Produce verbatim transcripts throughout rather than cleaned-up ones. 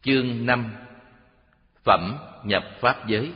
Chương năm. Phẩm nhập pháp giới.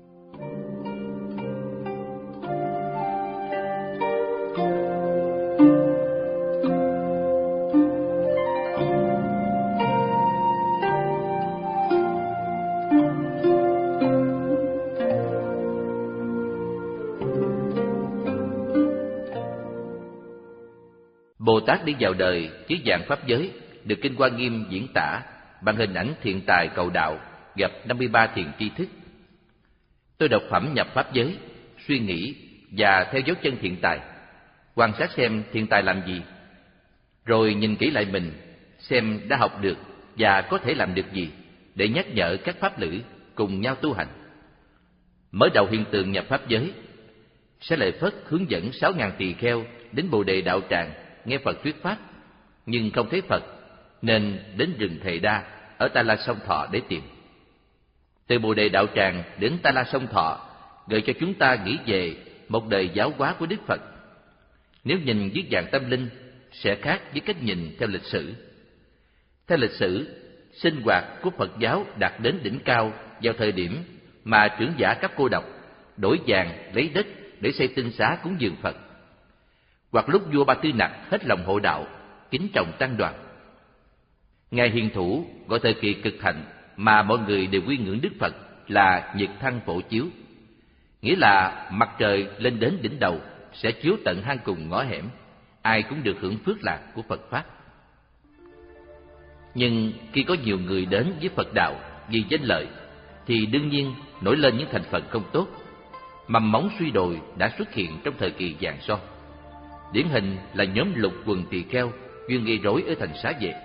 Bồ Tát đi vào đời dưới dạng pháp giới được Kinh Hoa Nghiêm diễn tả bằng hình ảnh thiện tài cầu đạo gặp năm mươi ba thiền tri thức. Tôi đọc phẩm nhập pháp giới, suy nghĩ và theo dấu chân thiện tài, quan sát xem thiện tài làm gì, rồi nhìn kỹ lại mình xem đã học được và có thể làm được gì để nhắc nhở các pháp lữ cùng nhau tu hành. Mở đầu hiện tượng nhập pháp giới, Xá Lợi Phất hướng dẫn sáu ngàn tỳ kheo đến Bồ Đề Đạo Tràng nghe Phật thuyết pháp, nhưng không thấy Phật nên đến rừng Thề Đa ở Ta La Sông Thọ để tìm. Từ Bồ Đề Đạo Tràng đến Ta La Sông Thọ gợi cho chúng ta nghĩ về một đời giáo hóa của Đức Phật. Nếu nhìn dưới dạng tâm linh sẽ khác với cách nhìn theo lịch sử. Theo lịch sử, sinh hoạt của Phật giáo đạt đến đỉnh cao vào thời điểm mà trưởng giả các cô độc đổi vàng lấy đất để xây tinh xá cúng dường Phật, hoặc lúc vua Ba Tư Nặc hết lòng hộ đạo, kính trọng tăng đoàn. Ngài Hiền Thủ gọi thời kỳ cực thạnh mà mọi người đều quy ngưỡng Đức Phật là nhiệt thăng phổ chiếu, nghĩa là mặt trời lên đến đỉnh đầu sẽ chiếu tận hang cùng ngõ hẻm, ai cũng được hưởng phước lạc của Phật pháp. Nhưng khi có nhiều người đến với Phật đạo vì danh lợi, thì đương nhiên nổi lên những thành phần không tốt. Mầm móng suy đồi đã xuất hiện trong thời kỳ vàng son. Điển hình là nhóm lục quần tỳ kheo chuyên gây rối ở thành Xá Vệ.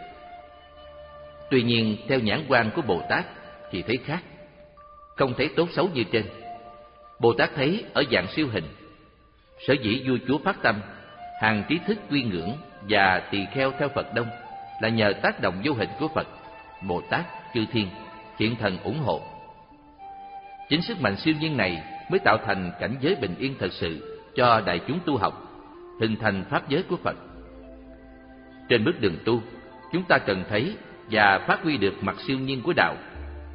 Tuy nhiên theo nhãn quan của Bồ Tát thì thấy khác, không thấy tốt xấu như trên. Bồ Tát thấy ở dạng siêu hình. Sở dĩ vua chúa phát tâm, hàng trí thức quy ngưỡng và tỳ kheo theo Phật đông là nhờ tác động vô hình của Phật, Bồ Tát, chư thiên, thiện thần ủng hộ. Chính sức mạnh siêu nhiên này mới tạo thành cảnh giới bình yên thật sự cho đại chúng tu học, hình thành pháp giới của Phật. Trên bước đường tu, chúng ta cần thấy và phát huy được mặt siêu nhiên của đạo.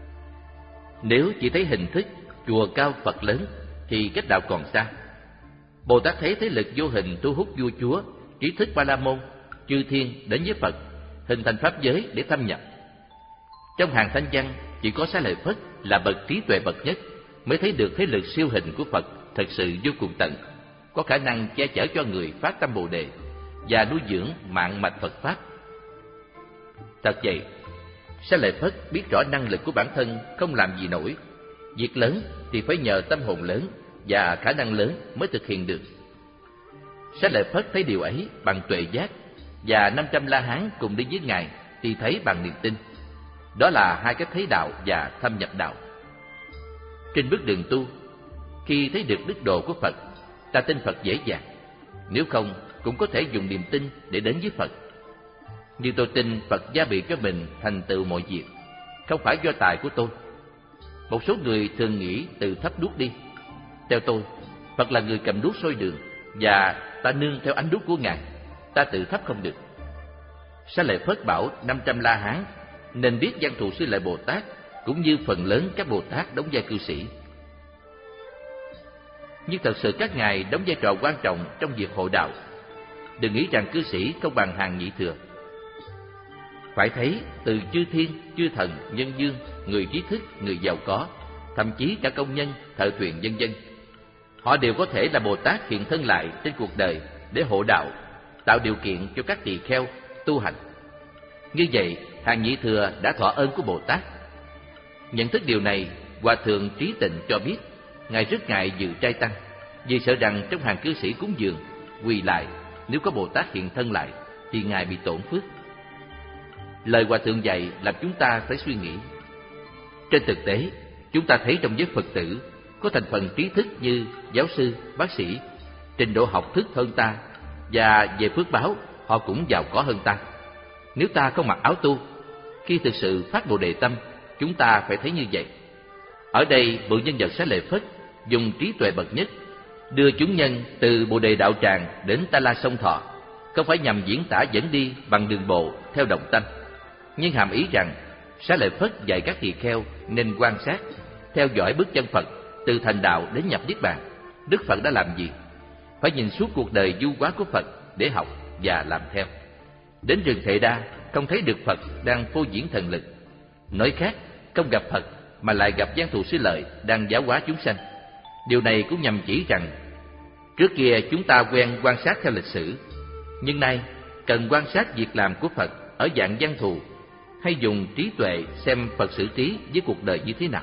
Nếu chỉ thấy hình thức, chùa cao Phật lớn thì cách đạo còn xa. Bồ Tát thấy thế lực vô hình thu hút vua chúa, trí thức Ba La Môn, chư thiên đến với Phật, hình thành pháp giới để thâm nhập. Trong hàng thanh văn, chỉ có Xá Lợi Phất là bậc trí tuệ bậc nhất mới thấy được thế lực siêu hình của Phật thật sự vô cùng tận, có khả năng che chở cho người phát tâm Bồ Đề và nuôi dưỡng mạng mạch Phật pháp. Thật vậy, Xá Lợi Phất biết rõ năng lực của bản thân không làm gì nổi. Việc lớn thì phải nhờ tâm hồn lớn và khả năng lớn mới thực hiện được. Xá Lợi Phất thấy điều ấy bằng tuệ giác, và năm trăm La Hán cùng đi với Ngài thì thấy bằng niềm tin. Đó là hai cách thấy đạo và thâm nhập đạo. Trên bước đường tu, khi thấy được đức độ của Phật, ta tin Phật dễ dàng. Nếu không, cũng có thể dùng niềm tin để đến với Phật. Nhưng tôi tin Phật gia bị cho mình thành tựu mọi việc, không phải do tài của tôi. Một số người thường nghĩ từ thấp đuốc đi. Theo tôi, Phật là người cầm đuốc soi đường, và ta nương theo ánh đuốc của Ngài, ta tự thấp không được. Xá Lợi Phất bảo năm trăm La Hán nên biết văn thù Sư Lợi Bồ Tát, cũng như phần lớn các Bồ Tát đóng vai cư sĩ. Nhưng thật sự các ngài đóng vai trò quan trọng trong việc hộ đạo. Đừng nghĩ rằng cư sĩ không bằng hàng nhị thừa. Phải thấy từ chư thiên, chư thần, nhân dương, người trí thức, người giàu có, thậm chí cả công nhân, thợ thuyền vân vân, họ đều có thể là Bồ Tát hiện thân lại trên cuộc đời để hộ đạo, tạo điều kiện cho các tỳ kheo tu hành. Như vậy, hàng nhị thừa đã thọ ơn của Bồ Tát. Nhận thức điều này, Hòa thượng Trí Tịnh cho biết ngài rất ngại dự trai tăng, vì sợ rằng trong hàng cư sĩ cúng dường quỳ lại, nếu có Bồ Tát hiện thân lại thì ngài bị tổn phước. Lời Hòa thượng dạy làm chúng ta phải suy nghĩ. Trên thực tế, chúng ta thấy trong giới Phật tử có thành phần trí thức như giáo sư, bác sĩ, trình độ học thức hơn ta, và về phước báo họ cũng giàu có hơn ta. Nếu ta không mặc áo tu, khi thực sự phát Bồ Đề tâm, chúng ta phải thấy như vậy. Ở đây, bậc nhân vật Xá Lợi Phất dùng trí tuệ bậc nhất đưa chúng nhân từ Bồ Đề Đạo Tràng đến Ta La Sông Thọ, không phải nhằm diễn tả dẫn đi bằng đường bộ theo động tâm, nhưng hàm ý rằng Xá Lợi Phất dạy các tỳ kheo nên quan sát, theo dõi bước chân Phật từ thành đạo đến nhập niết bàn. Đức Phật đã làm gì? Phải nhìn suốt cuộc đời du hóa của Phật để học và làm theo. Đến rừng Thệ Đa không thấy được Phật đang phô diễn thần lực. Nói khác, không gặp Phật mà lại gặp Giang Thù Sư Lợi đang giáo hóa chúng sanh. Điều này cũng nhằm chỉ rằng trước kia chúng ta quen quan sát theo lịch sử, nhưng nay cần quan sát việc làm của Phật ở dạng Giang Thù, hay dùng trí tuệ xem Phật xử trí với cuộc đời như thế nào.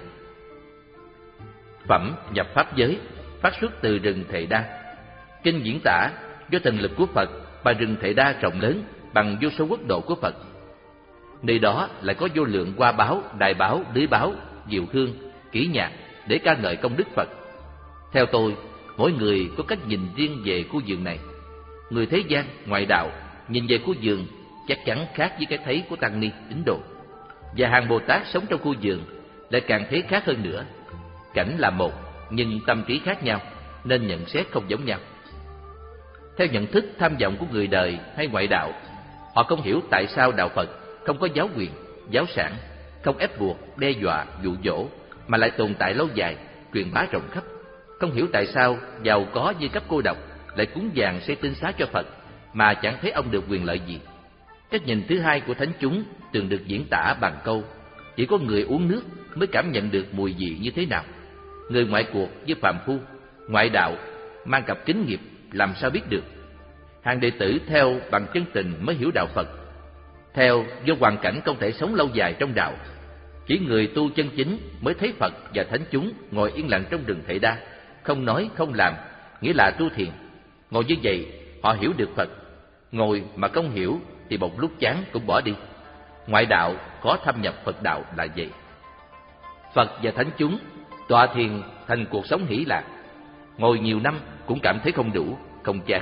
Phẩm nhập pháp giới phát xuất từ rừng Thệ Đa. Kinh diễn tả do thần lực của Phật mà rừng Thệ Đa rộng lớn bằng vô số quốc độ của Phật. Nơi đó lại có vô lượng hoa báo, đài báo, lưới báo, diệu hương, kỹ nhạc để ca ngợi công đức Phật. Theo tôi, mỗi người có cách nhìn riêng về khu vườn này. Người thế gian, ngoại đạo nhìn về khu vườn chắc chắn khác với cái thấy của tăng ni tín đồ, và hàng Bồ Tát sống trong khu vườn lại càng thấy khác hơn nữa. Cảnh là một, nhưng tâm trí khác nhau, nên nhận xét không giống nhau. Theo nhận thức tham vọng của người đời hay ngoại đạo, họ không hiểu tại sao đạo Phật không có giáo quyền, giáo sản, không ép buộc, đe dọa, dụ dỗ, mà lại tồn tại lâu dài, truyền bá rộng khắp. Không hiểu tại sao giàu có như cấp cô độc lại cúng dường xây tinh xá cho Phật mà chẳng thấy ông được quyền lợi gì. Cách nhìn thứ hai của thánh chúng thường được diễn tả bằng câu: chỉ có người uống nước mới cảm nhận được mùi vị như thế nào. Người ngoại cuộc với phàm phu, ngoại đạo mang cặp kính nghiệp làm sao biết được. Hàng đệ tử theo bằng chân tình mới hiểu đạo Phật. Theo do hoàn cảnh không thể sống lâu dài trong đạo, chỉ người tu chân chính mới thấy Phật và thánh chúng ngồi yên lặng trong rừng Thệ Đa, không nói không làm, nghĩa là tu thiền. Ngồi như vậy họ hiểu được Phật. Ngồi mà không hiểu thì một lúc chán cũng bỏ đi. Ngoại đạo khó thâm nhập Phật đạo là vậy. Phật và thánh chúng tọa thiền thành cuộc sống hỷ lạc, ngồi nhiều năm cũng cảm thấy không đủ, không chán.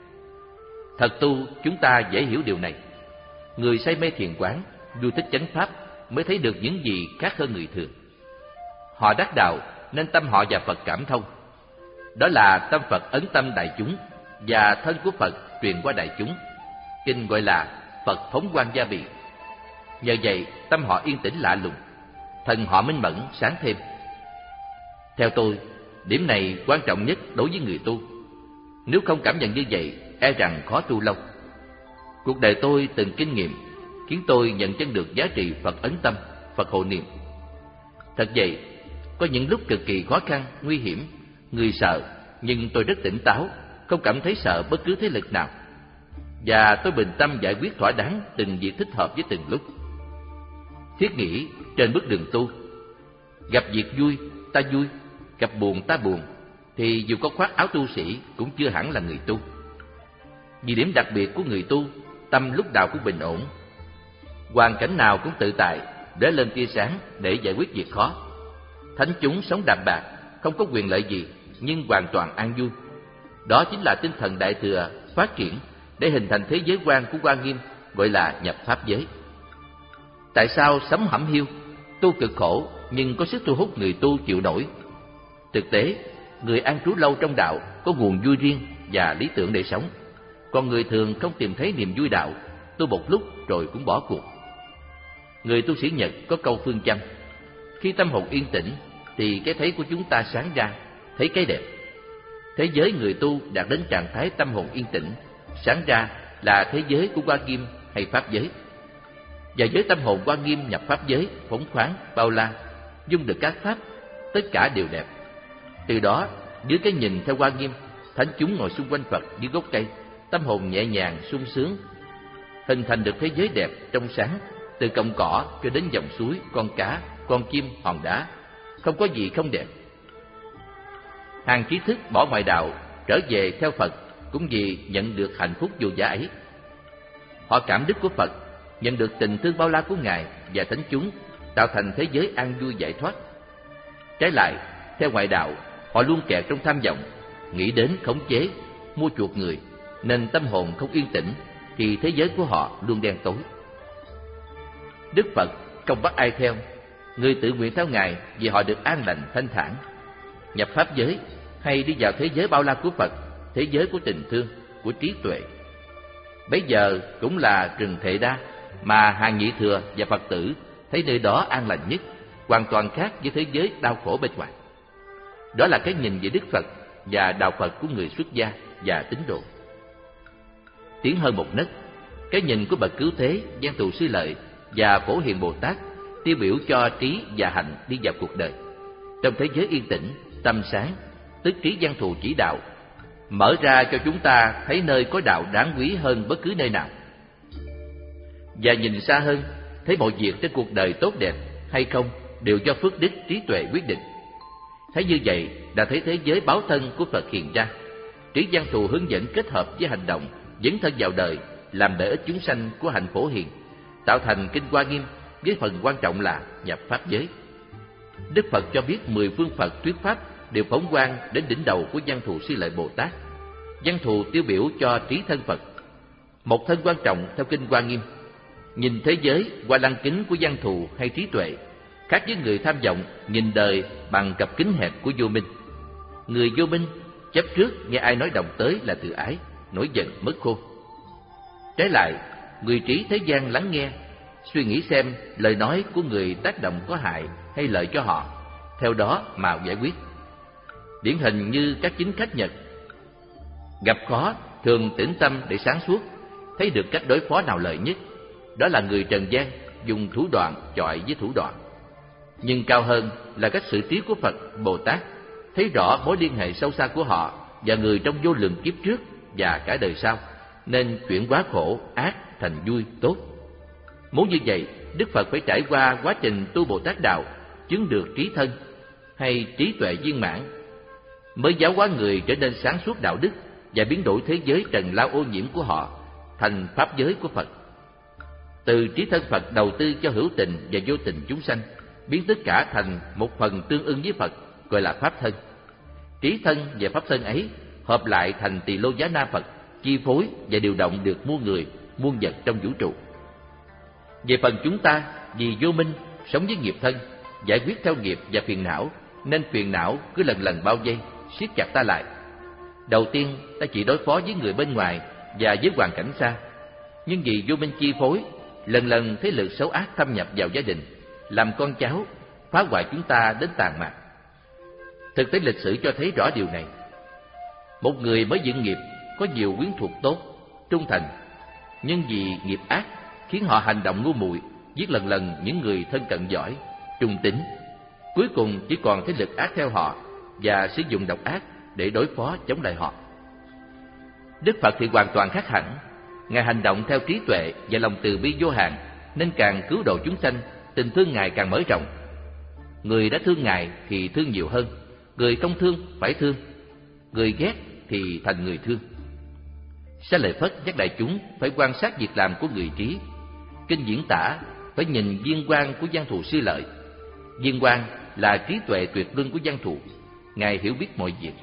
Thật tu chúng ta dễ hiểu điều này. Người say mê thiền quán, vui thích chánh pháp mới thấy được những gì khác hơn người thường. Họ đắc đạo nên tâm họ và Phật cảm thông. Đó là tâm Phật ấn tâm đại chúng, và thân của Phật truyền qua đại chúng. Kinh gọi là Phật phóng quang gia bị. Nhờ vậy tâm họ yên tĩnh lạ lùng, thần họ minh mẫn sáng thêm. Theo tôi, điểm này quan trọng nhất đối với người tu. Nếu không cảm nhận như vậy, e rằng khó tu lâu. Cuộc đời tôi từng kinh nghiệm khiến tôi nhận chân được giá trị Phật ấn tâm, Phật hộ niệm. Thật vậy, có những lúc cực kỳ khó khăn, nguy hiểm, người sợ, nhưng tôi rất tỉnh táo, không cảm thấy sợ bất cứ thế lực nào. Và tôi bình tâm giải quyết thỏa đáng từng việc thích hợp với từng lúc. Thiết nghĩ trên bước đường tu, gặp việc vui ta vui, gặp buồn ta buồn, thì dù có khoác áo tu sĩ cũng chưa hẳn là người tu. Vì điểm đặc biệt của người tu, tâm lúc nào cũng bình ổn, hoàn cảnh nào cũng tự tại, để lên tia sáng để giải quyết việc khó. Thánh chúng sống đạm bạc, không có quyền lợi gì, nhưng hoàn toàn an vui. Đó chính là tinh thần đại thừa phát triển để hình thành thế giới quan của Hoa Nghiêm, gọi là nhập pháp giới. Tại sao sống hẩm hiu, tu cực khổ nhưng có sức thu hút người tu chịu nổi? Thực tế, người an trú lâu trong đạo có nguồn vui riêng và lý tưởng để sống, còn người thường không tìm thấy niềm vui đạo, tu một lúc rồi cũng bỏ cuộc. Người tu sĩ Nhật có câu phương châm: khi tâm hồn yên tĩnh thì cái thấy của chúng ta sáng ra, thấy cái đẹp. Thế giới người tu đạt đến trạng thái tâm hồn yên tĩnh, sáng ra là thế giới của Hoa Nghiêm hay pháp giới. Và giới tâm hồn Hoa Nghiêm nhập pháp giới, phóng khoáng, bao la, dung được các pháp, tất cả đều đẹp. Từ đó, dưới cái nhìn theo Hoa Nghiêm, thánh chúng ngồi xung quanh Phật dưới gốc cây, tâm hồn nhẹ nhàng, sung sướng, hình thành được thế giới đẹp, trong sáng, từ cọng cỏ cho đến dòng suối, con cá, con chim, hòn đá, không có gì không đẹp. Hàng trí thức bỏ ngoại đạo, trở về theo Phật cũng vì nhận được hạnh phúc vô giá ấy. Họ cảm đức của Phật, nhận được tình thương bao la của Ngài và thánh chúng, tạo thành thế giới an vui giải thoát. Trái lại, theo ngoại đạo, họ luôn kẹt trong tham vọng, nghĩ đến khống chế, mua chuộc người, nên tâm hồn không yên tĩnh, thì thế giới của họ luôn đen tối. Đức Phật không bắt ai theo, người tự nguyện theo Ngài vì họ được an lành thanh thản. Nhập pháp giới hay đi vào thế giới bao la của Phật, thế giới của tình thương, của trí tuệ. Bấy giờ cũng là rừng Thệ Đa mà hàng nhị thừa và Phật tử thấy nơi đó an lành nhất, hoàn toàn khác với thế giới đau khổ bên ngoài. Đó là cái nhìn về Đức Phật và đạo Phật của người xuất gia và tín đồ. Tiến hơn một nấc, cái nhìn của bậc cứu thế, Văn Thù Sư Lợi và Phổ Hiền Bồ Tát tiêu biểu cho trí và hành đi vào cuộc đời. Trong thế giới yên tĩnh, tâm sáng, tức trí Văn Thù chỉ đạo, mở ra cho chúng ta thấy nơi có đạo đáng quý hơn bất cứ nơi nào. Và nhìn xa hơn, thấy mọi việc trên cuộc đời tốt đẹp hay không đều do phước đức trí tuệ quyết định. Thấy như vậy đã thấy thế giới báo thân của Phật hiện ra. Trí Văn Thù hướng dẫn kết hợp với hành động dấn thân vào đời, làm lợi ích chúng sanh của hạnh Phổ Hiền, tạo thành Kinh Hoa Nghiêm với phần quan trọng là nhập pháp giới. Đức Phật cho biết mười phương Phật thuyết pháp đều phóng quang đến đỉnh đầu của Văn Thù Sư Lợi Bồ Tát. Văn Thù tiêu biểu cho trí thân Phật, một thân quan trọng theo Kinh Hoa Nghiêm. Nhìn thế giới qua lăng kính của Văn Thù hay trí tuệ, khác với người tham vọng nhìn đời bằng cặp kính hẹp của vô minh. Người vô minh chấp trước nghe ai nói đồng tới là tự ái, nổi giận mất khôn. Trái lại, người trí thế gian lắng nghe, suy nghĩ xem lời nói của người tác động có hại hay lợi cho họ, theo đó mà giải quyết. Điển hình như các chính khách Nhật gặp khó thường tĩnh tâm để sáng suốt, thấy được cách đối phó nào lợi nhất. Đó là người trần gian dùng thủ đoạn chọi với thủ đoạn. Nhưng cao hơn là cách xử trí của Phật, Bồ Tát, thấy rõ mối liên hệ sâu xa của họ và người trong vô lượng kiếp trước và cả đời sau, nên chuyển hóa khổ, ác thành vui, tốt. Muốn như vậy, Đức Phật phải trải qua quá trình tu Bồ Tát đạo, chứng được trí thân hay trí tuệ viên mãn, mới giáo hóa người trở nên sáng suốt đạo đức và biến đổi thế giới trần lao ô nhiễm của họ thành pháp giới của Phật. Từ trí thân Phật đầu tư cho hữu tình và vô tình chúng sanh, biến tất cả thành một phần tương ưng với Phật, gọi là pháp thân. Trí thân và pháp thân ấy hợp lại thành Tỳ Lô Giá Na Phật, chi phối và điều động được muôn người, muôn vật trong vũ trụ. Về phần chúng ta, vì vô minh, sống với nghiệp thân, giải quyết theo nghiệp và phiền não, nên phiền não cứ lần lần bao vây, siết chặt ta lại. Đầu tiên, ta chỉ đối phó với người bên ngoài và với hoàn cảnh xa. Nhưng vì vô minh chi phối, lần lần thế lực xấu ác thâm nhập vào gia đình, làm con cháu, phá hoại chúng ta đến tàn mạc. Thực tế lịch sử cho thấy rõ điều này. Một người mới dựng nghiệp có nhiều quyến thuộc tốt, trung thành, nhưng vì nghiệp ác khiến họ hành động ngu muội, giết lần lần những người thân cận giỏi, trung tín. Cuối cùng chỉ còn thế lực ác theo họ và sử dụng độc ác để đối phó chống lại họ. Đức Phật thì hoàn toàn khác hẳn. Ngài hành động theo trí tuệ và lòng từ bi vô hạn, nên càng cứu độ chúng sanh, tình thương Ngài càng mở rộng. Người đã thương Ngài thì thương nhiều hơn, người không thương phải thương, người ghét thì thành người thương. Xá Lợi Phất nhắc đại chúng phải quan sát việc làm của người trí. Kinh diễn tả phải nhìn viên quang của Văn Thù Sư Lợi. Viên quang là trí tuệ tuyệt luân của Văn Thù, Ngài hiểu biết mọi việc.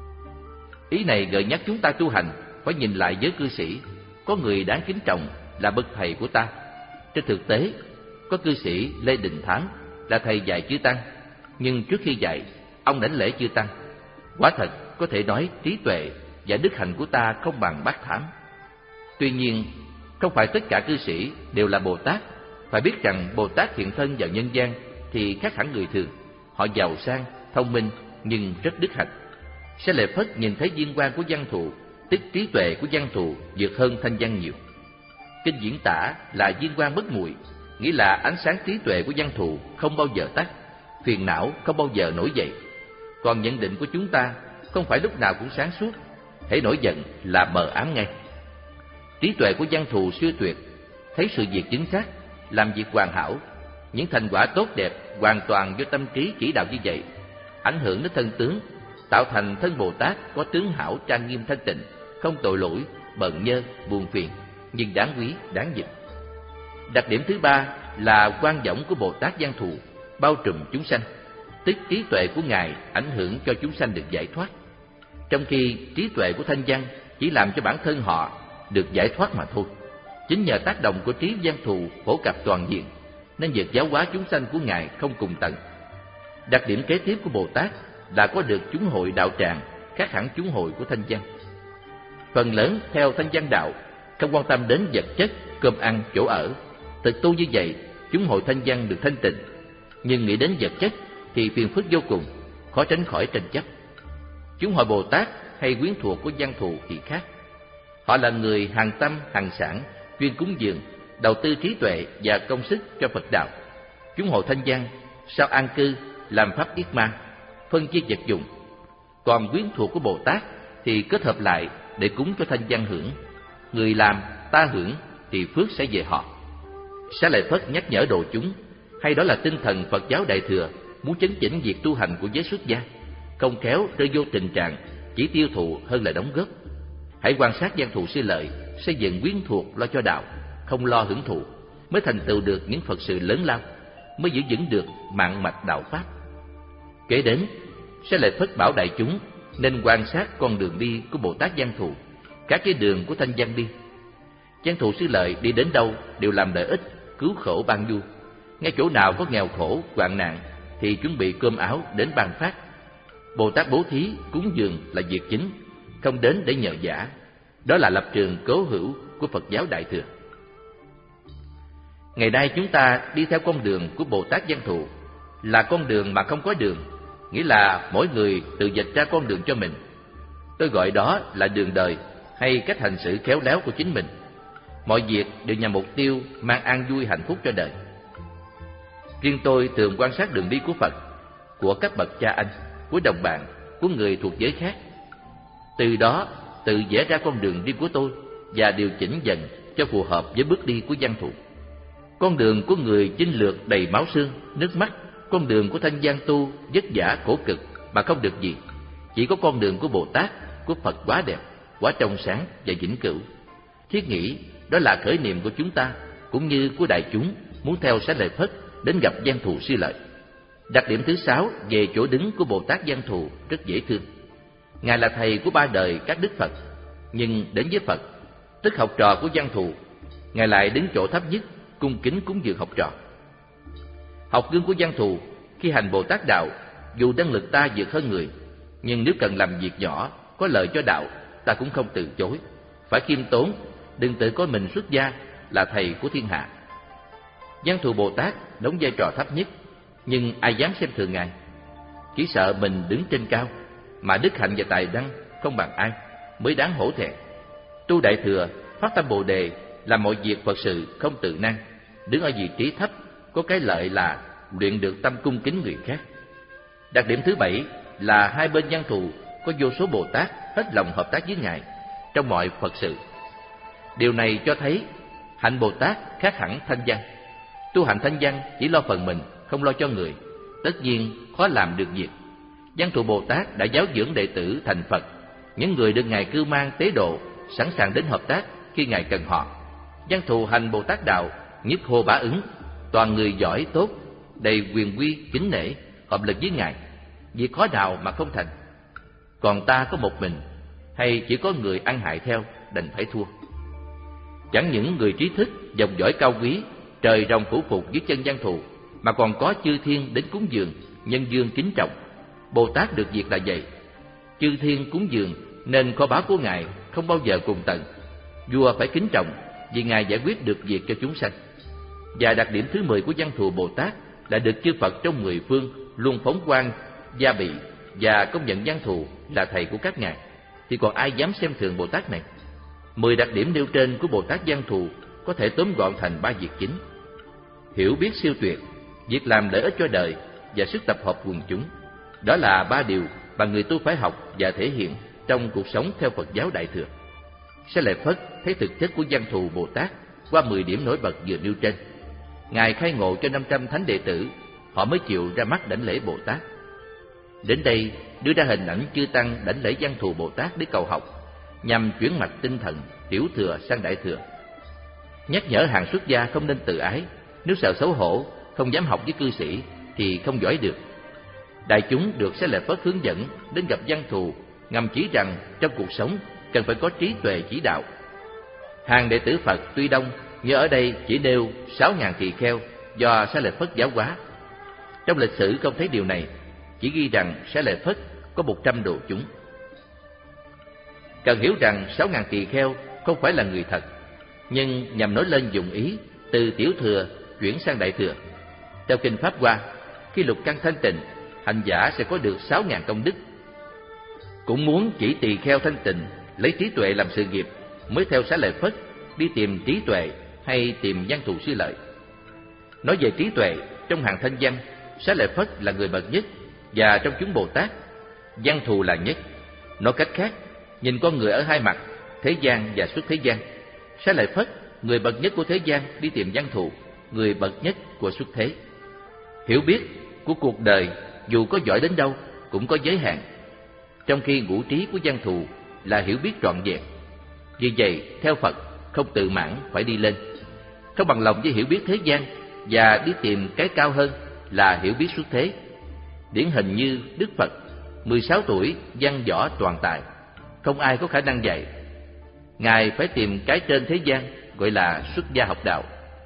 Ý này gợi nhắc chúng ta tu hành phải nhìn lại giới cư sĩ. Có người đáng kính trọng là bậc thầy của ta. Trên thực tế, có cư sĩ Lê Đình Thám là thầy dạy chư tăng, nhưng trước khi dạy, ông đảnh lễ chư tăng. Quả thật có thể nói trí tuệ và đức hạnh của ta không bằng Bác Thám. Tuy nhiên, không phải tất cả cư sĩ đều là Bồ Tát. Phải biết rằng Bồ Tát hiện thân vào nhân gian thì khác hẳn người thường. Họ giàu sang, thông minh nhưng rất đức hạnh. Xá Lợi Phất nhìn thấy viên quang của Văn Thù, tức trí tuệ của Văn Thù vượt hơn Thanh Văn nhiều. Kinh diễn tả là viên quang bất muội, nghĩa là ánh sáng trí tuệ của Văn Thù không bao giờ tắt, phiền não không bao giờ nổi dậy. Còn nhận định của chúng ta không phải lúc nào cũng sáng suốt, hễ nổi giận là mờ ám ngay. Trí tuệ của Văn Thù siêu tuyệt, thấy sự việc chính xác, làm việc hoàn hảo. Những thành quả tốt đẹp hoàn toàn do tâm trí chỉ đạo như vậy, ảnh hưởng đến thân tướng, tạo thành thân Bồ Tát có tướng hảo trang nghiêm thanh tịnh, không tội lỗi, bận nhơ, buồn phiền, nhưng đáng quý, đáng dịch. Đặc điểm thứ ba là quan võng của Bồ Tát Văn Thù, bao trùm chúng sanh, tức trí tuệ của Ngài ảnh hưởng cho chúng sanh được giải thoát, trong khi trí tuệ của Thanh Văn chỉ làm cho bản thân họ được giải thoát mà thôi. Chính nhờ tác động của trí Văn Thù phổ cập toàn diện, nên việc giáo hóa chúng sanh của Ngài không cùng tận. Đặc điểm kế tiếp của Bồ Tát là có được chúng hội đạo tràng khác hẳn chúng hội của Thanh Văn. Phần lớn theo Thanh Văn đạo không quan tâm đến vật chất, cơm ăn, chỗ ở. Thực tu như vậy chúng hội thanh văn được thanh tịnh, nhưng nghĩ đến vật chất thì phiền phức vô cùng, khó tránh khỏi tranh chấp. Chúng hội Bồ Tát hay quyến thuộc của văn thù thì khác. Họ là người hàng tâm hàng sản, chuyên cúng dường, đầu tư trí tuệ và công sức cho Phật đạo. Chúng hội thanh văn sao an cư, làm pháp yết ma, phân chia vật dụng. Còn quyến thuộc của Bồ Tát thì kết hợp lại để cúng cho thanh văn hưởng. Người làm, ta hưởng thì phước sẽ về họ. Xá Lợi Phất nhắc nhở độ chúng, hay đó là tinh thần Phật giáo Đại Thừa muốn chấn chỉnh việc tu hành của giới xuất gia, không khéo rơi vô tình trạng chỉ tiêu thụ hơn là đóng góp. Hãy quan sát văn thù sư lợi, xây dựng quyến thuộc lo cho đạo, không lo hưởng thụ, mới thành tựu được những Phật sự lớn lao, mới giữ vững được mạng mạch đạo pháp. Kế đến, Xá Lợi Phất bảo đại chúng nên quan sát con đường đi của Bồ Tát văn thù, các cái đường của thanh văn đi. Văn thù sư lợi đi đến đâu đều làm lợi ích, cứu khổ ban vui. Ngay chỗ nào có nghèo khổ, hoạn nạn thì chuẩn bị cơm áo đến ban phát. Bồ Tát bố thí, cúng dường là việc chính, không đến để nhờ giả. Đó là lập trường cố hữu của Phật giáo Đại Thừa. Ngày nay chúng ta đi theo con đường của Bồ Tát văn thù, là con đường mà không có đường, nghĩa là mỗi người tự vạch ra con đường cho mình. Tôi gọi đó là đường đời, hay cách hành xử khéo léo của chính mình. Mọi việc đều nhằm mục tiêu mang an vui hạnh phúc cho đời. Riêng tôi thường quan sát đường đi của Phật, của các bậc cha anh, của đồng bạn, của người thuộc giới khác. Từ đó tự vẽ ra con đường đi của tôi và điều chỉnh dần cho phù hợp với bước đi của văn thù. Con đường của người chinh lược đầy máu xương, nước mắt, con đường của thanh văn tu vất vả khổ cực mà không được gì. Chỉ có con đường của Bồ Tát, của Phật quá đẹp, quá trong sáng và vĩnh cửu. Thiết nghĩ đó là khởi niệm của chúng ta, cũng như của đại chúng muốn theo Xá Lợi Phất đến gặp văn thù sư lợi. Đặc điểm thứ sáu về chỗ đứng của Bồ Tát văn thù rất dễ thương. Ngài là thầy của ba đời các đức Phật, nhưng đến với Phật, tức học trò của văn thù, Ngài lại đứng chỗ thấp nhất, cung kính cúng dường học trò. Học gương của văn thù khi hành Bồ Tát đạo, dù năng lực ta vượt hơn người, nhưng nếu cần làm việc nhỏ có lợi cho đạo, ta cũng không từ chối. Phải khiêm tốn, đừng tự coi mình xuất gia là thầy của thiên hạ. Văn thù Bồ Tát đóng vai trò thấp nhất, nhưng ai dám xem thường Ngài? Chỉ sợ mình đứng trên cao, mà đức hạnh và tài năng không bằng ai, mới đáng hổ thẹn. Tu Đại Thừa, phát tâm Bồ Đề, làm mọi việc Phật sự không tự năng, đứng ở vị trí thấp, có cái lợi là luyện được tâm cung kính người khác. Đặc điểm thứ bảy là hai bên văn thù có vô số Bồ Tát hết lòng hợp tác với Ngài trong mọi Phật sự. Điều này cho thấy hạnh Bồ Tát khác hẳn thanh văn. Tu hành thanh văn chỉ lo phần mình, không lo cho người, tất nhiên khó làm được việc. Văn thù Bồ Tát đã giáo dưỡng đệ tử thành Phật, những người được Ngài cưu mang tế độ, sẵn sàng đến hợp tác khi Ngài cần họ. Văn thù hành Bồ Tát đạo, nhất hô bá ứng, toàn người giỏi tốt, đầy quyền quy kính nể, hợp lực với Ngài, việc khó nào mà không thành. Còn ta có một mình, hay chỉ có người ăn hại theo, đành phải thua. Chẳng những người trí thức, dòng dõi cao quý, trời rồng phủ phục dưới chân văn thù, mà còn có chư thiên đến cúng dường, nhân dương kính trọng. Bồ Tát được việc là vậy. Chư thiên cúng dường nên kho báu của Ngài không bao giờ cùng tận. Vua phải kính trọng vì Ngài giải quyết được việc cho chúng sanh. Và đặc điểm thứ mười của văn thù Bồ Tát là được chư Phật trong mười phương luôn phóng quang, gia bị và công nhận văn thù là thầy của các ngài. Thì còn ai dám xem thường Bồ Tát này? Mười đặc điểm nêu trên của Bồ Tát văn thù có thể tóm gọn thành ba việc chính: hiểu biết siêu tuyệt, việc làm lợi ích cho đời và sức tập hợp quần chúng. Đó là ba điều mà người tu phải học và thể hiện trong cuộc sống theo Phật giáo Đại Thừa. Xá Lợi Phất thấy thực chất của văn thù Bồ Tát qua mười điểm nổi bật vừa nêu trên. Ngài khai ngộ cho năm trăm thánh đệ tử, họ mới chịu ra mắt đảnh lễ Bồ Tát. Đến đây đưa ra hình ảnh chư tăng đảnh lễ văn thù Bồ Tát để cầu học, nhằm chuyển mạch tinh thần tiểu thừa sang đại thừa. Nhắc nhở hàng xuất gia không nên tự ái, nếu sợ xấu hổ, không dám học với cư sĩ thì không giỏi được. Đại chúng được Xá Lợi Phất hướng dẫn đến gặp văn thù, ngầm chỉ rằng trong cuộc sống cần phải có trí tuệ chỉ đạo. Hàng đệ tử Phật tuy đông, nhưng ở đây chỉ nêu sáu ngàn tỳ kheo do Xá Lợi Phất giáo hóa. Trong lịch sử không thấy điều này, chỉ ghi rằng Xá Lợi Phất có một trăm đồ chúng. Cần hiểu rằng sáu ngàn tỳ kheo không phải là người thật, nhưng nhằm nói lên dụng ý từ tiểu thừa chuyển sang Đại Thừa. Theo kinh Pháp Hoa, khi lục căn thanh tịnh, hành giả sẽ có được sáu ngàn công đức. Cũng muốn chỉ tỳ kheo thanh tịnh, lấy trí tuệ làm sự nghiệp, mới theo Xá Lợi Phất đi tìm trí tuệ hay tìm Văn Thù Sư Lợi. Nói về trí tuệ, trong hàng thanh văn, Xá Lợi Phất là người bậc nhất, và trong chúng Bồ Tát, Văn Thù là nhất. Nói cách khác, nhìn con người ở hai mặt, thế gian và xuất thế gian. Xá Lợi Phất, người bậc nhất của thế gian, đi tìm Văn Thù, người bậc nhất của xuất thế. Hiểu biết của cuộc đời dù có giỏi đến đâu cũng có giới hạn, trong khi ngũ trí của Văn Thù là hiểu biết trọn vẹn. Vì vậy, theo Phật, không tự mãn phải đi lên, không bằng lòng với hiểu biết thế gian và đi tìm cái cao hơn là hiểu biết xuất thế. Điển hình như Đức Phật, mười sáu tuổi văn võ toàn tài, không ai có khả năng dạy. Ngài phải tìm cái trên thế gian, gọi là xuất gia học đạo.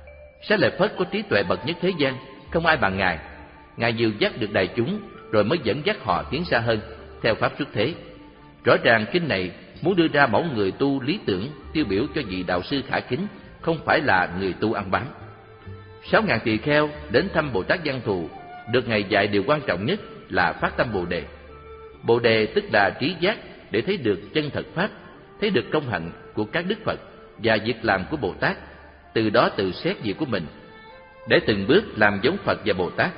Xá Lợi Phất có trí tuệ bậc nhất thế gian, không ai bằng Ngài. Ngài dìu dắt được đại chúng, rồi mới dẫn dắt họ tiến xa hơn, theo pháp xuất thế. Rõ ràng kinh này muốn đưa ra mẫu người tu lý tưởng tiêu biểu cho vị đạo sư khả kính, không phải là người tu ăn bám. Sáu ngàn tỳ kheo đến thăm Bồ Tát Văn Thù, được Ngài dạy điều quan trọng nhất là phát tâm Bồ Đề. Bồ Đề tức là trí giác để thấy được chân thật pháp, thấy được công hạnh của các Đức Phật và việc làm của Bồ Tát, từ đó tự xét việc của mình, để từng bước làm giống Phật và Bồ Tát.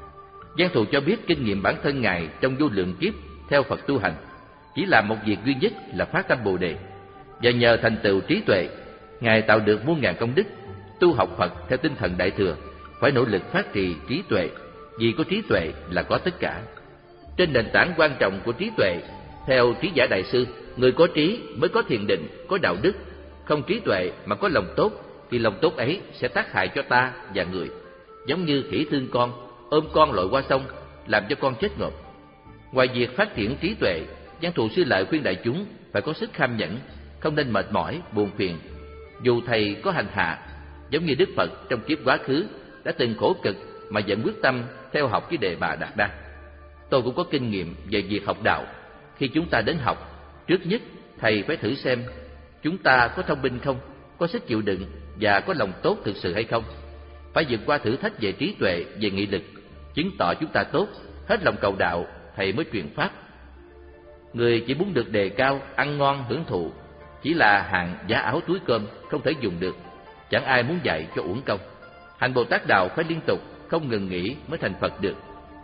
Văn Thù cho biết kinh nghiệm bản thân Ngài trong vô lượng kiếp theo Phật tu hành, chỉ làm một việc duy nhất là phát tâm Bồ Đề, và nhờ thành tựu trí tuệ, Ngài tạo được muôn ngàn công đức. Tu học Phật theo tinh thần Đại Thừa, phải nỗ lực phát trì trí tuệ, vì có trí tuệ là có tất cả. Trên nền tảng quan trọng của trí tuệ, theo Trí Giả Đại Sư, người có trí mới có thiền định, có đạo đức. Không trí tuệ mà có lòng tốt, thì lòng tốt ấy sẽ tác hại cho ta và người. Giống như khỉ thương con, ôm con lội qua sông, làm cho con chết ngộp. Ngoài việc phát triển trí tuệ, Văn Thù Sư Lợi khuyên đại chúng phải có sức kham nhẫn, không nên mệt mỏi, buồn phiền. Dù thầy có hành hạ, giống như Đức Phật trong kiếp quá khứ đã từng khổ cực mà vẫn quyết tâm theo học với Đề Bà Đạt Đa. Tôi cũng có kinh nghiệm về việc học đạo. Khi chúng ta đến học, trước nhất thầy phải thử xem chúng ta có thông minh không, có sức chịu đựng và có lòng tốt thực sự hay không. Phải vượt qua thử thách về trí tuệ, về nghị lực, chứng tỏ chúng ta tốt, hết lòng cầu đạo, thầy mới truyền pháp. Người chỉ muốn được đề cao, ăn ngon, hưởng thụ, chỉ là hàng giá áo túi cơm, không thể dùng được. Chẳng ai muốn dạy cho uổng công. Hành Bồ Tát đạo phải liên tục, không ngừng nghỉ mới thành Phật được.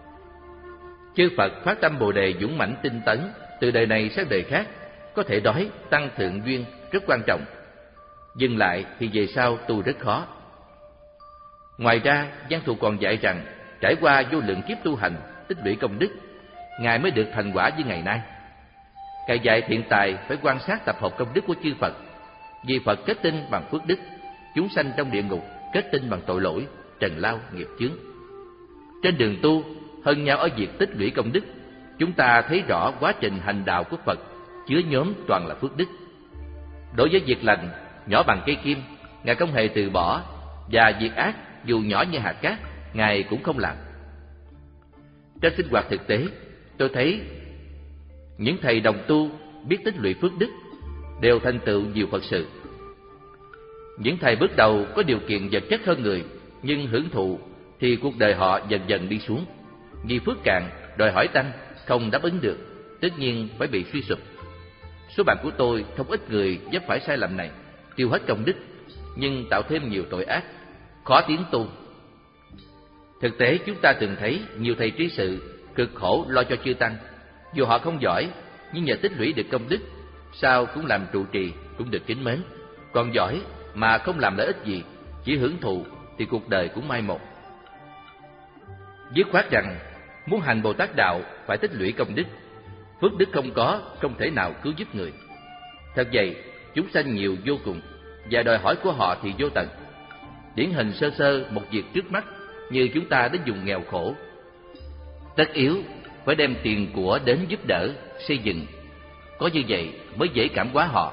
Chư Phật phát tâm Bồ Đề dũng mãnh tinh tấn, từ đời này sang đời khác, có thể nói tăng thượng duyên rất quan trọng. Dừng lại thì về sau tu rất khó. Ngoài ra, Văn Thù còn dạy rằng trải qua vô lượng kiếp tu hành, tích lũy công đức, Ngài mới được thành quả như ngày nay. Ngài dạy thiện tài phải quan sát tập hợp công đức của chư Phật, vì Phật kết tinh bằng phước đức, chúng sanh trong địa ngục kết tinh bằng tội lỗi, trần lao nghiệp chướng. Trên đường tu, hơn nhau ở việc tích lũy công đức, chúng ta thấy rõ quá trình hành đạo của Phật chứa nhóm toàn là phước đức. Đối với việc lành nhỏ bằng cây kim, Ngài không hề từ bỏ, và việc ác dù nhỏ như hạt cát, Ngài cũng không làm. Trong sinh hoạt thực tế, tôi thấy những thầy đồng tu biết tích lũy phước đức đều thành tựu nhiều Phật sự. Những thầy bước đầu có điều kiện vật chất hơn người, nhưng hưởng thụ thì cuộc đời họ dần dần đi xuống. Vì phước cạn, đòi hỏi tăng không đáp ứng được, tất nhiên phải bị suy sụp. Số bạn của tôi không ít người vấp phải sai lầm này, tiêu hết công đức nhưng tạo thêm nhiều tội ác, khó tiến tu. Thực tế chúng ta từng thấy nhiều thầy trí sự cực khổ lo cho chư tăng, dù họ không giỏi nhưng nhờ tích lũy được công đức, sao cũng làm trụ trì, cũng được kính mến. Còn giỏi mà không làm lợi ích gì, chỉ hưởng thụ thì cuộc đời cũng mai một. Dứt khoát rằng muốn hành Bồ Tát đạo phải tích lũy công đức. Phước đức không có, không thể nào cứu giúp người. Thật vậy, chúng sanh nhiều vô cùng, và đòi hỏi của họ thì vô tận. Điển hình sơ sơ một việc trước mắt, như chúng ta đến vùng nghèo khổ, tất yếu phải đem tiền của đến giúp đỡ, xây dựng. Có như vậy mới dễ cảm hóa họ.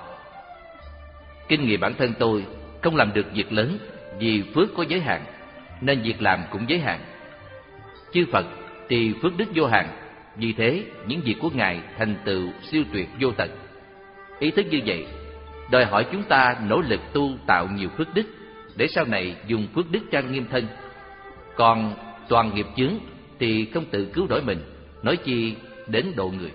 Kinh nghiệm bản thân tôi không làm được việc lớn, vì phước có giới hạn, nên việc làm cũng giới hạn. Chư Phật thì phước đức vô hạn, vì thế những việc của Ngài thành tựu siêu tuyệt vô tận. Ý thức như vậy đòi hỏi chúng ta nỗ lực tu tạo nhiều phước đức, để sau này dùng phước đức trang nghiêm thân. Còn toàn nghiệp chướng thì không tự cứu rỗi mình, nói chi đến độ người.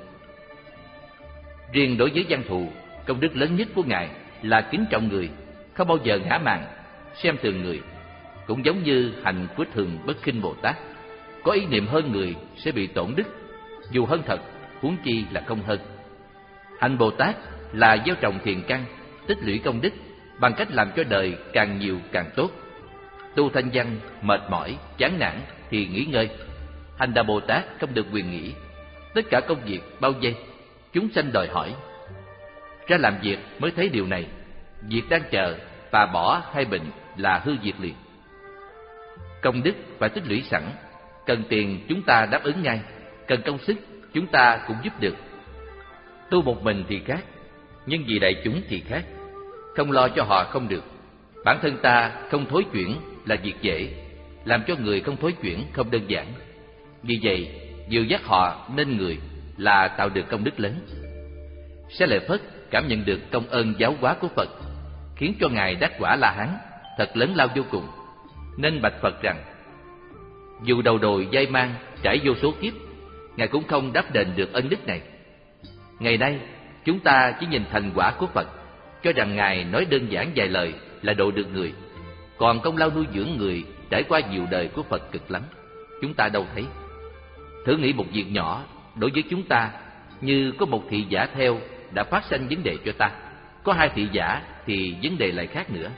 Riêng đối với Văn Thù, công đức lớn nhất của Ngài là kính trọng người, không bao giờ ngã mạn, xem thường người. Cũng giống như hành của Thường Bất Khinh Bồ Tát, có ý niệm hơn người sẽ bị tổn đức, dù hơn thật, huống chi là không hơn. Hành Bồ Tát là gieo trồng thiện căn, tích lũy công đức bằng cách làm cho đời càng nhiều càng tốt. Tu thanh văn, mệt mỏi, chán nản thì nghỉ ngơi. Hành Đạo Bồ Tát không được quyền nghỉ. Tất cả công việc bao vây, chúng sanh đòi hỏi. Ra làm việc mới thấy điều này. Việc đang chờ, tà bỏ hay bệnh là hư việc liền. Công đức phải tích lũy sẵn. Cần tiền chúng ta đáp ứng ngay, cần công sức chúng ta cũng giúp được. Tu một mình thì khác, nhưng vì đại chúng thì khác. Không lo cho họ không được. Bản thân ta không thối chuyển là việc dễ, làm cho người không thối chuyển không đơn giản. Vì vậy, dìu dắt họ nên người là tạo được công đức lớn. Xá Lợi Phất cảm nhận được công ơn giáo hóa của Phật, khiến cho Ngài đắc quả La Hán thật lớn lao vô cùng, nên bạch Phật rằng: dù đầu đồi dây mang trải vô số kiếp, Ngài cũng không đáp đền được ân đức này. Ngày nay chúng ta chỉ nhìn thành quả của Phật, cho rằng Ngài nói đơn giản vài lời là độ được người, còn công lao nuôi dưỡng người trải qua nhiều đời của Phật cực lắm, chúng ta đâu thấy. Thử nghĩ một việc nhỏ đối với chúng ta, như có một thị giả theo đã phát sanh vấn đề cho ta, có hai thị giả thì vấn đề lại khác nữa.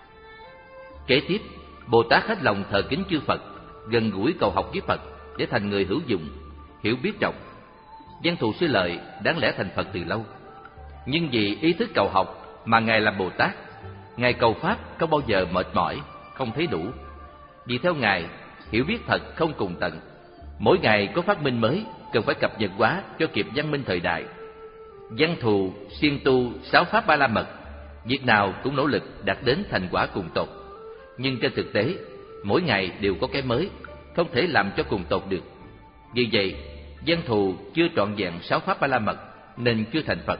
Kế tiếp, Bồ Tát hết lòng thờ kính chư Phật, gần gũi cầu học với Phật để thành người hữu dụng, hiểu biết rộng. Văn Thù Sư Lợi đáng lẽ thành Phật từ lâu, nhưng vì ý thức cầu học mà Ngài làm Bồ Tát. Ngài cầu Pháp không bao giờ mệt mỏi, không thấy đủ. Vì theo Ngài, hiểu biết thật không cùng tận. Mỗi ngày có phát minh mới, cần phải cập nhật hóa cho kịp văn minh thời đại. Văn Thù siêng tu sáu pháp ba la mật, việc nào cũng nỗ lực đạt đến thành quả cùng tột. Nhưng trên thực tế, mỗi ngày đều có cái mới, không thể làm cho cùng tột được. Vì vậy, Văn Thù chưa trọn vẹn sáu pháp ba la mật nên chưa thành Phật.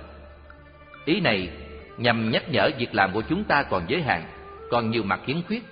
Ý này nhằm nhắc nhở việc làm của chúng ta còn giới hạn, còn nhiều mặt khiếm khuyết,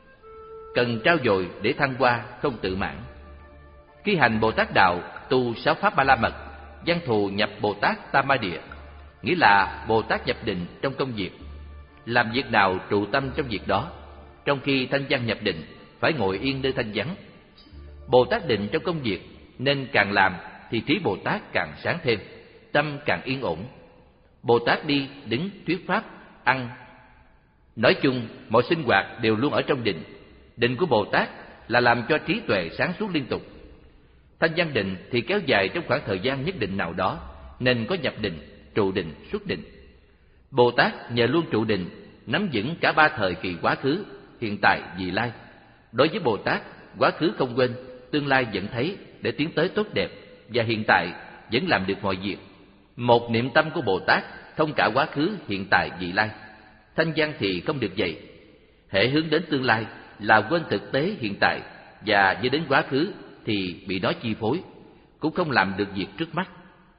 cần trau dồi để thăng hoa, không tự mãn. Khi hành Bồ Tát đạo tu sáu pháp ba la mật, Văn Thù nhập Bồ Tát Tam Ma Địa, nghĩa là Bồ Tát nhập định trong công việc, làm việc nào trụ tâm trong việc đó. Trong khi thanh văn nhập định, phải ngồi yên nơi thanh vắng. Bồ Tát định trong công việc, nên càng làm thì trí Bồ Tát càng sáng thêm, tâm càng yên ổn. Bồ Tát đi, đứng, thuyết pháp, ăn, nói chung mọi sinh hoạt đều luôn ở trong định. Định của Bồ Tát là làm cho trí tuệ sáng suốt liên tục. Thanh văn định thì kéo dài trong khoảng thời gian nhất định nào đó, nên có nhập định, trụ định, xuất định. Bồ Tát nhờ luôn trụ định, nắm vững cả ba thời kỳ quá khứ, hiện tại, vị lai. Đối với Bồ Tát, quá khứ không quên, tương lai vẫn thấy để tiến tới tốt đẹp, và hiện tại vẫn làm được mọi việc. Một niệm tâm của Bồ Tát thông cả quá khứ, hiện tại, vị lai. Thanh văn thì không được vậy. Hễ hướng đến tương lai là quên thực tế hiện tại, và như đến quá khứ thì bị nó chi phối, cũng không làm được việc trước mắt.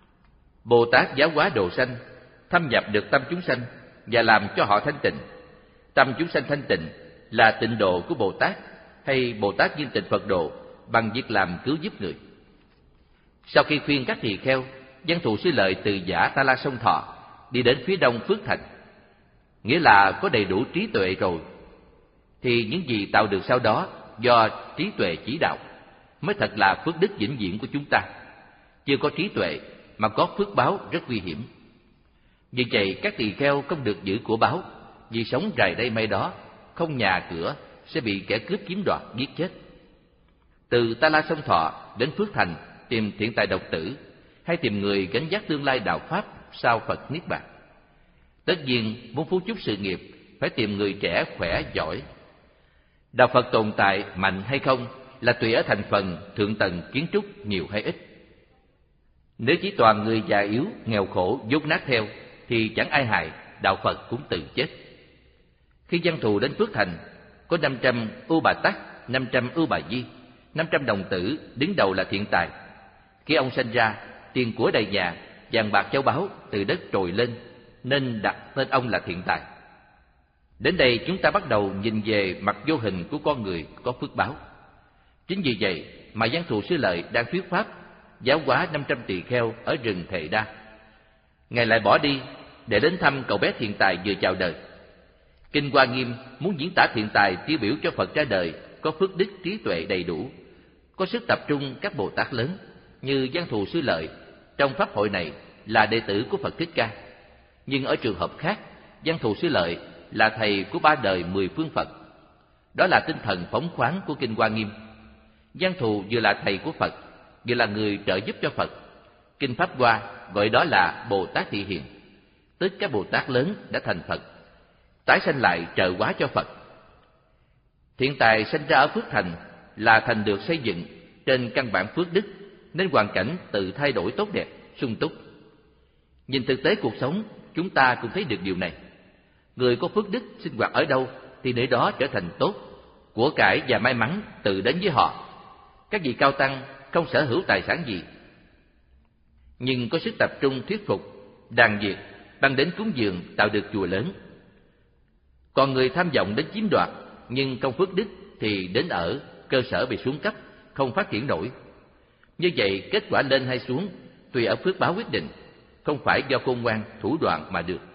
Bồ Tát giáo hóa độ sanh, thâm nhập được tâm chúng sanh và làm cho họ thanh tịnh. Tâm chúng sanh thanh tịnh là tịnh độ của Bồ Tát, hay Bồ Tát viên tịnh Phật độ bằng việc làm cứu giúp người. Sau khi khuyên các tỳ kheo, Văn Thù Sư Lợi từ Giả Ta La Sông Thọ đi đến phía đông Phước Thành, nghĩa là có đầy đủ trí tuệ rồi, thì những gì tạo được sau đó do trí tuệ chỉ đạo, mới thật là phước đức vĩnh viễn của chúng ta. Chưa có trí tuệ mà có phước báo rất nguy hiểm. Vì vậy các tỳ kheo không được giữ của báo, vì sống rày đây mây đó, không nhà cửa, sẽ bị kẻ cướp chiếm đoạt giết chết. Từ Ta La Sông Thọ đến Phước Thành tìm thiện tài độc tử, hay tìm người gánh vác tương lai đạo pháp sau Phật Niết Bàn. Tất nhiên muốn phú chúc sự nghiệp, phải tìm người trẻ khỏe giỏi. Đạo Phật tồn tại mạnh hay không là tùy ở thành phần thượng tầng kiến trúc nhiều hay ít. Nếu chỉ toàn người già yếu, nghèo khổ, dốt nát theo, thì chẳng ai hại, đạo Phật cũng tự chết. Khi Văn Thù đến Phước Thành, có năm trăm ưu bà tắc, năm trăm ưu bà di, năm trăm đồng tử, đứng đầu là thiện tài. Khi ông sanh ra, tiền của đầy nhà, vàng bạc châu báu từ đất trồi lên, nên đặt tên ông là thiện tài. Đến đây chúng ta bắt đầu nhìn về mặt vô hình của con người có phước báo. Chính vì vậy mà Văn Thù Sư Lợi đang thuyết pháp giáo hóa năm trăm tỳ kheo ở rừng Thệ Đa. Ngài lại bỏ đi để đến thăm cậu bé thiện tài vừa chào đời. Kinh Hoa Nghiêm muốn diễn tả thiện tài tiêu biểu cho Phật ra đời có phước đức trí tuệ đầy đủ, có sức tập trung các Bồ Tát lớn như Văn Thù Sư Lợi trong pháp hội này là đệ tử của Phật Thích Ca. Nhưng ở trường hợp khác, Văn Thù Sư Lợi là thầy của ba đời mười phương Phật. Đó là tinh thần phóng khoáng của Kinh Hoa Nghiêm. Văn Thù vừa là thầy của Phật, vừa là người trợ giúp cho Phật. Kinh Pháp Hoa gọi đó là Bồ Tát Thị Hiền, tức các Bồ Tát lớn đã thành Phật, tái sanh lại trợ hóa cho Phật. Thiện tài sinh ra ở phước thành là thành được xây dựng trên căn bản phước đức, nên hoàn cảnh tự thay đổi tốt đẹp, sung túc. Nhìn thực tế cuộc sống, chúng ta cũng thấy được điều này. Người có phước đức sinh hoạt ở đâu thì nơi đó trở thành tốt, của cải và may mắn tự đến với họ. Các vị cao tăng không sở hữu tài sản gì, nhưng có sức tập trung thuyết phục, đàn diệt, tăng đến cúng dường tạo được chùa lớn. Còn người tham vọng đến chiếm đoạt nhưng không phước đức thì đến ở cơ sở bị xuống cấp, không phát triển nổi. Như vậy kết quả lên hay xuống tùy ở phước báo quyết định, không phải do khôn ngoan thủ đoạn mà được.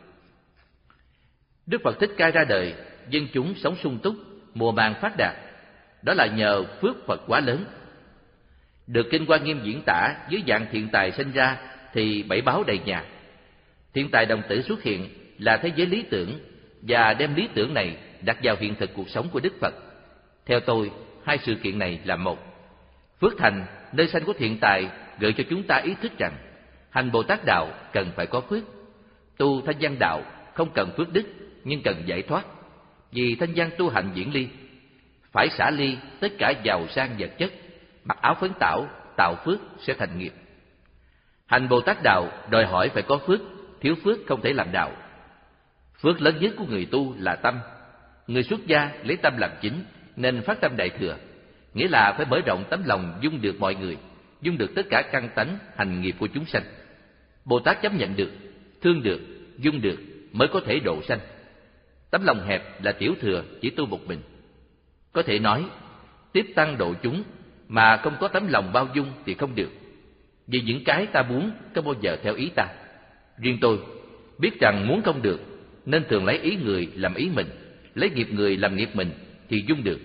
Đức Phật Thích Ca ra đời, dân chúng sống sung túc, mùa màng phát đạt, đó là nhờ phước Phật quá lớn. Được Kinh Hoa Nghiêm diễn tả dưới dạng thiện tài sinh ra thì bảy báo đầy nhà. Thiện tài đồng tử xuất hiện là thế giới lý tưởng và đem lý tưởng này đặt vào hiện thực cuộc sống của Đức Phật. Theo tôi, hai sự kiện này là một. Phước thành, nơi sanh của thiện tài, gợi cho chúng ta ý thức rằng hành Bồ Tát đạo cần phải có phước. Tu thanh văn đạo không cần phước đức nhưng cần giải thoát. Vì thanh văn tu hành diễn ly, phải xả ly tất cả giàu sang vật chất, mặc áo phấn tảo, tạo phước sẽ thành nghiệp. Hành Bồ Tát đạo đòi hỏi phải có phước, thiếu phước không thể làm đạo. Phước lớn nhất của người tu là tâm. Người xuất gia lấy tâm làm chính nên phát tâm đại thừa, nghĩa là phải mở rộng tấm lòng dung được mọi người, dung được tất cả căn tánh hành nghiệp của chúng sanh. Bồ Tát chấp nhận được, thương được, dung được mới có thể độ sanh. Tấm lòng hẹp là tiểu thừa, chỉ tu một mình. Có thể nói, tiếp tăng độ chúng mà không có tấm lòng bao dung thì không được. Vì những cái ta muốn không bao giờ theo ý ta. Riêng tôi biết rằng muốn không được nên thường lấy ý người làm ý mình, lấy nghiệp người làm nghiệp mình thì dung được.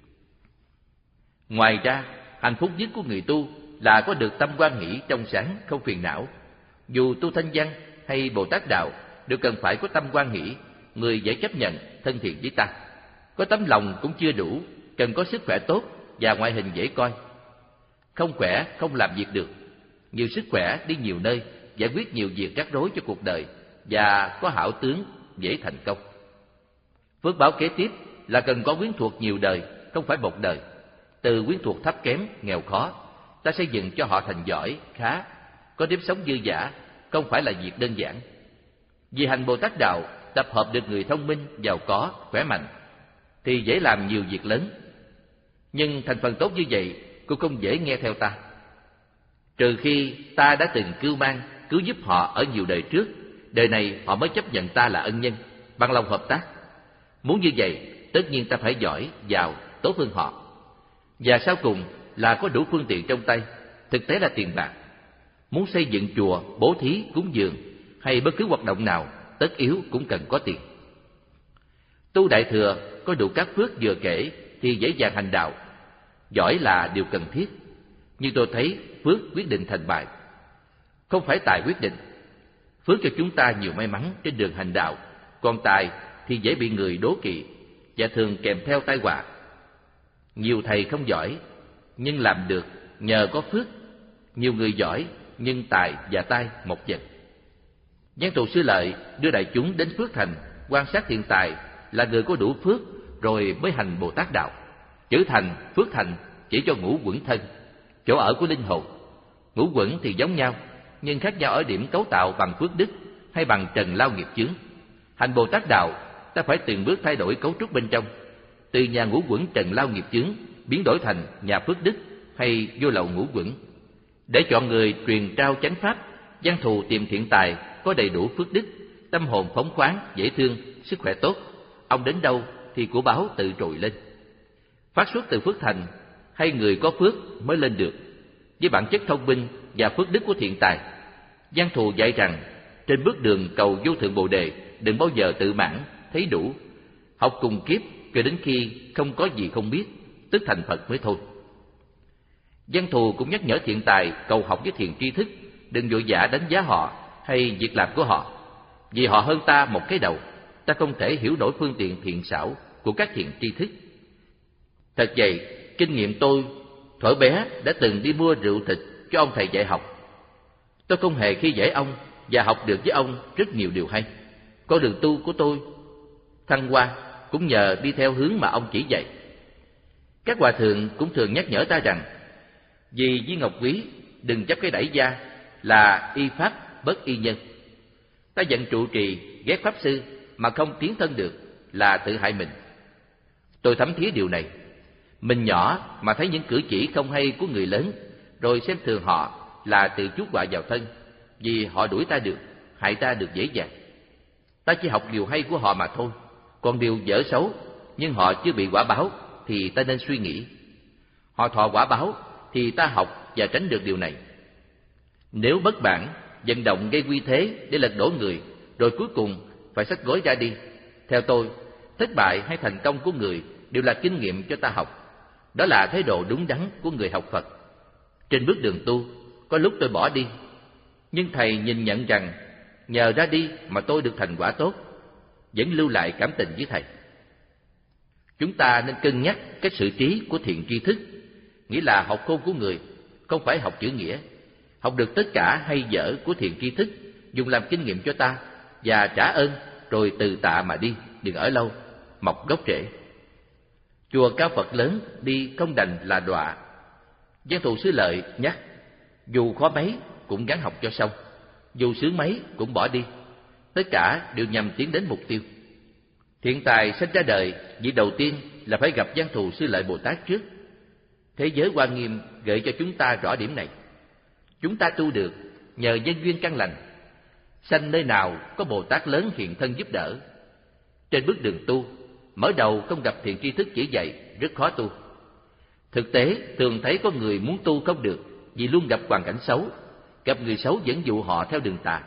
Ngoài ra, hạnh phúc nhất của người tu là có được tâm hoan hỷ trong sáng, không phiền não. Dù tu thanh văn hay Bồ Tát đạo đều cần phải có tâm hoan hỷ, người dễ chấp nhận, thân thiện với ta. Có tấm lòng cũng chưa đủ, cần có sức khỏe tốt và ngoại hình dễ coi. Không khỏe không làm việc được. Nhiều sức khỏe đi nhiều nơi, giải quyết nhiều việc rắc rối cho cuộc đời và có hảo tướng dễ thành công. Phước báo kế tiếp là cần có quyến thuộc nhiều đời, không phải một đời. Từ quyến thuộc thấp kém, nghèo khó, ta xây dựng cho họ thành giỏi, khá, có nếp sống dư dả, không phải là việc đơn giản. Vì hành Bồ Tát đạo tập hợp được người thông minh, giàu có, khỏe mạnh thì dễ làm nhiều việc lớn. Nhưng thành phần tốt như vậy cũng không dễ nghe theo ta. Trừ khi ta đã từng cưu mang, cứu giúp họ ở nhiều đời trước, đời này họ mới chấp nhận ta là ân nhân, bằng lòng hợp tác. Muốn như vậy, tất nhiên ta phải giỏi, giàu, tốt hơn họ. Và sau cùng là có đủ phương tiện trong tay, thực tế là tiền bạc. Muốn xây dựng chùa, bố thí, cúng dường hay bất cứ hoạt động nào, tất yếu cũng cần có tiền. Tu đại thừa có đủ các phước vừa kể thì dễ dàng hành đạo. Giỏi là điều cần thiết, nhưng tôi thấy phước quyết định thành bại, không phải tài quyết định. Phước cho chúng ta nhiều may mắn trên đường hành đạo, còn tài thì dễ bị người đố kỵ và thường kèm theo tai họa. Nhiều thầy không giỏi nhưng làm được nhờ có phước, nhiều người giỏi nhưng tài và tai một vật. Văn Thù Sư Lợi đưa đại chúng đến phước thành, quan sát thiện tài là người có đủ phước rồi mới hành Bồ Tát đạo. Chữ thành, phước thành chỉ cho ngũ quẩn thân, chỗ ở của linh hồn. Ngũ quẩn thì giống nhau, nhưng khác nhau ở điểm cấu tạo bằng phước đức hay bằng trần lao nghiệp chướng. Hành Bồ Tát đạo, ta phải từng bước thay đổi cấu trúc bên trong, từ nhà ngũ quẩn trần lao nghiệp chướng biến đổi thành nhà phước đức hay vô lậu ngũ quẩn. Để chọn người truyền trao chánh pháp, Văn Thù tìm thiện tài có đầy đủ phước đức, tâm hồn phóng khoáng, dễ thương, sức khỏe tốt. ông đến đâu thì của báo tự trồi lên. Phát xuất từ phước thành hay người có phước mới lên được. Với bản chất thông minh và phước đức của thiện tài, Văn Thù dạy rằng trên bước đường cầu vô thượng Bồ đề, đừng bao giờ tự mãn, thấy đủ. Học cùng kiếp cho đến khi không có gì không biết, tức thành Phật mới thôi. Văn Thù cũng nhắc nhở thiện tài cầu học với thiện tri thức, đừng vội vã đánh giá họ hay việc làm của họ, vì họ hơn ta một cái đầu, ta không thể hiểu nổi phương tiện thiện xảo của các thiện tri thức. Thật vậy, kinh nghiệm tôi thuở bé đã từng đi mua rượu thịt cho ông thầy dạy học. Tôi không hề khi dễ ông và học được với ông rất nhiều điều hay. Con đường tu của tôi thăng hoa cũng nhờ đi theo hướng mà ông chỉ dạy. Các hòa thượng cũng thường nhắc nhở ta rằng vì với ngọc quý đừng chấp cái đẩy gia là y pháp bất y nhân. Ta giận trụ trì ghét pháp sư mà không tiến thân được là tự hại mình. Tôi thấm thía điều này. Mình nhỏ mà thấy những cử chỉ không hay của người lớn, rồi xem thường họ là tự chuốc họa vào thân, vì họ đuổi ta được, hại ta được dễ dàng. Ta chỉ học điều hay của họ mà thôi, còn điều dở xấu nhưng họ chưa bị quả báo thì ta nên suy nghĩ. Họ thọ quả báo thì ta học và tránh được điều này. Nếu bất bản vận động gây quy thế để lật đổ người, rồi cuối cùng phải xách gối ra đi, theo tôi, thất bại hay thành công của người đều là kinh nghiệm cho ta học. Đó là thái độ đúng đắn của người học Phật. Trên bước đường tu, có lúc tôi bỏ đi, nhưng thầy nhìn nhận rằng nhờ ra đi mà tôi được thành quả tốt, vẫn lưu lại cảm tình với thầy. Chúng ta nên cân nhắc cái sự trí của thiện tri thức, nghĩa là học khôn của người, không phải học chữ nghĩa. Học được tất cả hay dở của thiện tri thức, dùng làm kinh nghiệm cho ta và trả ơn, rồi từ tạ mà đi, đừng ở lâu, mọc gốc rễ. Chùa cao Phật lớn đi không đành là đọa. Văn Thù Xứ Lợi nhắc, dù khó mấy cũng gắng học cho xong, dù sướng mấy cũng bỏ đi. Tất cả đều nhằm tiến đến mục tiêu. Thiện tài sinh ra đời, việc đầu tiên là phải gặp Văn Thù Xứ Lợi Bồ Tát trước. Thế giới Hoa Nghiêm gợi cho chúng ta rõ điểm này. Chúng ta tu được nhờ nhân duyên căn lành, sanh nơi nào có Bồ Tát lớn hiện thân giúp đỡ. Trên bước đường tu, mở đầu không gặp thiện tri thức chỉ dạy, rất khó tu. Thực tế thường thấy có người muốn tu không được vì luôn gặp hoàn cảnh xấu, gặp người xấu dẫn dụ họ theo đường tà.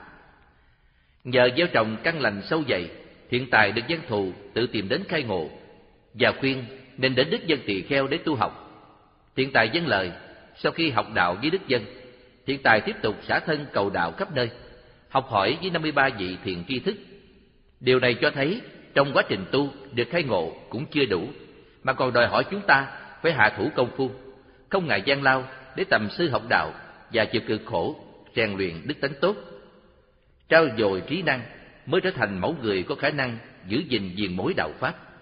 Nhờ gieo trồng căn lành sâu dày, thiện tài được Văn Thù tự tìm đến khai ngộ và khuyên nên đến Đức Dân Tỳ Kheo để tu học. Thiện tài vâng lời. Sau khi học đạo với Đức Dân, thiện tài tiếp tục xả thân cầu đạo khắp nơi, học hỏi với năm mươi ba vị thiện tri thức. Điều này cho thấy trong quá trình tu được khai ngộ cũng chưa đủ, mà còn đòi hỏi chúng ta phải hạ thủ công phu, không ngại gian lao để tầm sư học đạo và chịu cực khổ rèn luyện đức tánh tốt. Trau dồi trí năng mới trở thành mẫu người có khả năng giữ gìn viền mối đạo pháp.